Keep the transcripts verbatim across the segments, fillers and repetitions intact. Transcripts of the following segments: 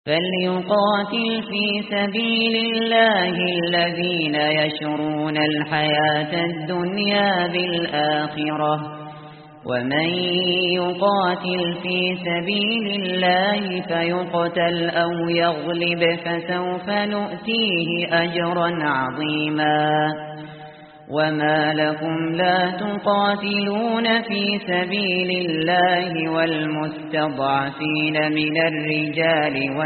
فليقاتل في سبيل الله الذين يشرون الحياة الدنيا بالآخرة ومن يقاتل في سبيل الله فيقتل أو يغلب فسوف نؤتيه أجرا عظيما وما لكم لا تقاتلون في سبيل الله والمستضعفين من الرجال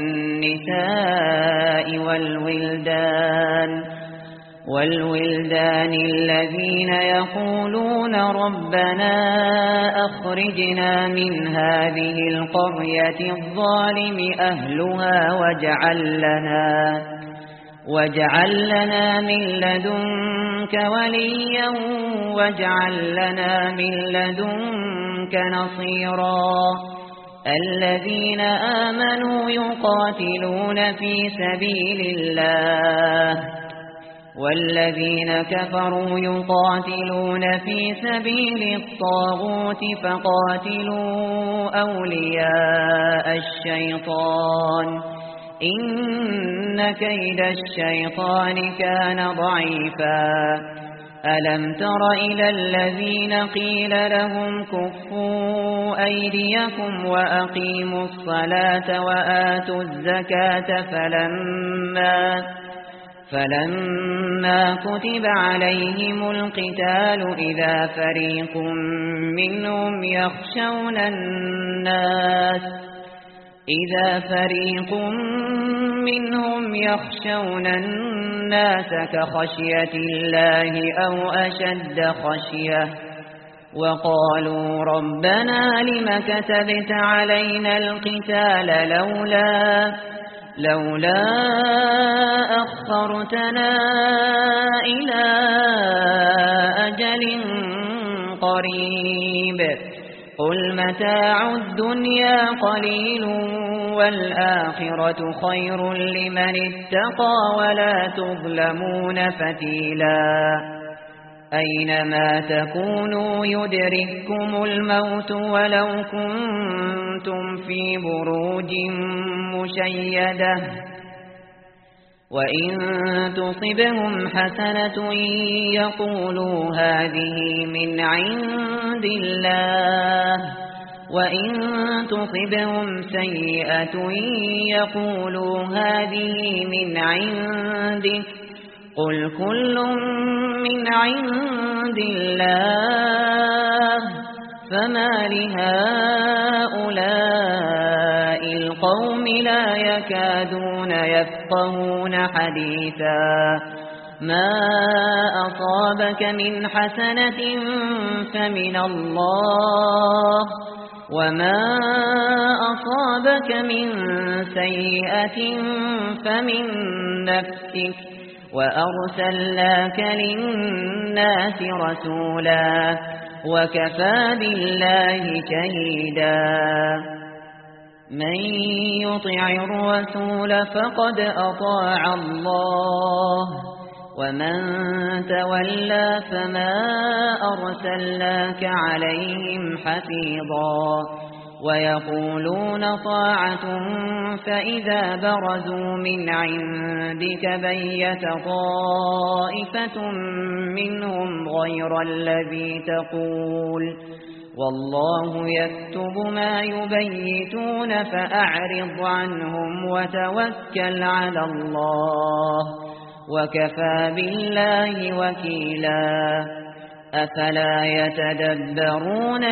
والنساء والولدان والولدان الذين يقولون ربنا أخرجنا من هذه القرية الظالم أهلها واجعل لنا واجعل لنا من لدنك وليا واجعل لنا من لدنك نصيرا الذين آمنوا يقاتلون في سبيل الله والذين كفروا يقاتلون في سبيل الطاغوت فقاتلوا أولياء الشيطان إن كيد الشيطان كان ضعيفا ألم تر إلى الذين قيل لهم كفوا أيديكم وأقيموا الصلاة وآتوا الزكاة فلما فلما كتب عليهم القتال إذا فريق منهم يخشون الناس إذا فريق منهم يخشون الناس كخشية الله أو أشد خشية وقالوا ربنا لم كتبت علينا القتال لولا لولا أخرتنا إلى أجل قريب قل متاع الدنيا قليل والآخرة خير لمن اتقى ولا تظلمون فتيلا أينما تكونوا يدرككم الموت ولو كنتم في بروج مشيدة وإن تصبهم حسنة يقولوا هذه من عند الله وإن تصبهم سيئة يقولوا هذه من عندك قل كل من عند الله فما لهؤلاء القوم لا يكادون يفقهون حديثا ما أصابك من حسنة فمن الله وما أصابك من سيئة فمن نفسك وأرسلناك للناس رسولا وكفى بالله شهيدا من يطع الرسول فقد أطاع الله ومن تولى فما أرسلناك عليهم حفيظا ويقولون طاعة فإذا برزوا من عندك بيت طائفة منهم غير الذي تقول والله يكتب ما يبيتون فأعرض عنهم وتوكل على الله وكفى بالله وكيلا أفلا يتدبرون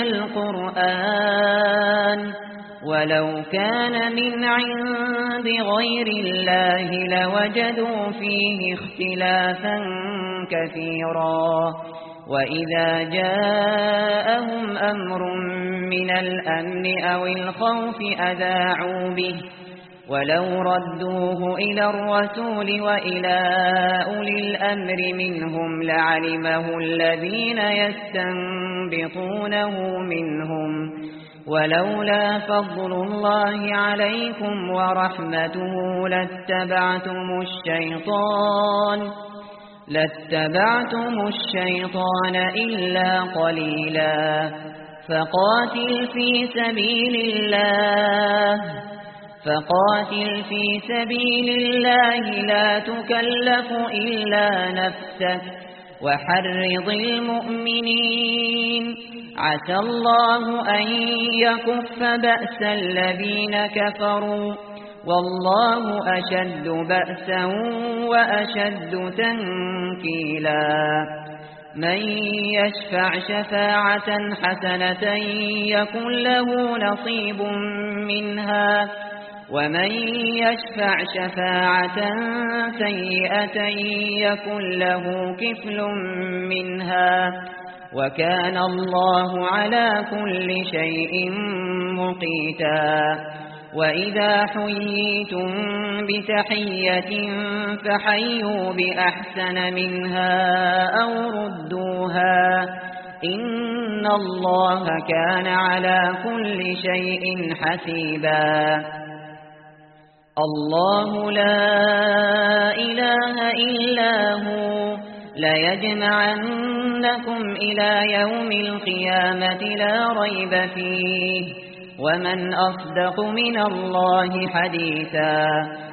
القرآن ولو كان من عند غير الله لوجدوا فيه اختلافا كثيرا وإذا جاءهم أمر من الأمن أو الخوف أذاعوا به ولو ردوه إلى الرسول وإلى أولي الأمر منهم لعلمه الذين يستنبطونه منهم ولولا فضل الله عليكم ورحمته لاتبعتم الشيطان لاتبعتم الشيطان إلا قليلا فقاتل في سبيل الله فقاتل في سبيل الله لا تكلف إلا نفسك وحرض المؤمنين عسى الله أن يكف بأس الذين كفروا والله أشد بأسا وأشد تنكيلا من يشفع شفاعة حسنة يكن له نصيب منها ومن يشفع شفاعة سيئة يكن له كفل منها وكان الله على كل شيء مقيتا وإذا حييتم بتحية فحيوا بأحسن منها أو ردوها إن الله كان على كل شيء حسيبا الله لا إله إلا هو ليجمعنكم إلى يوم القيامة لا ريب فيه ومن أصدق من الله حديثا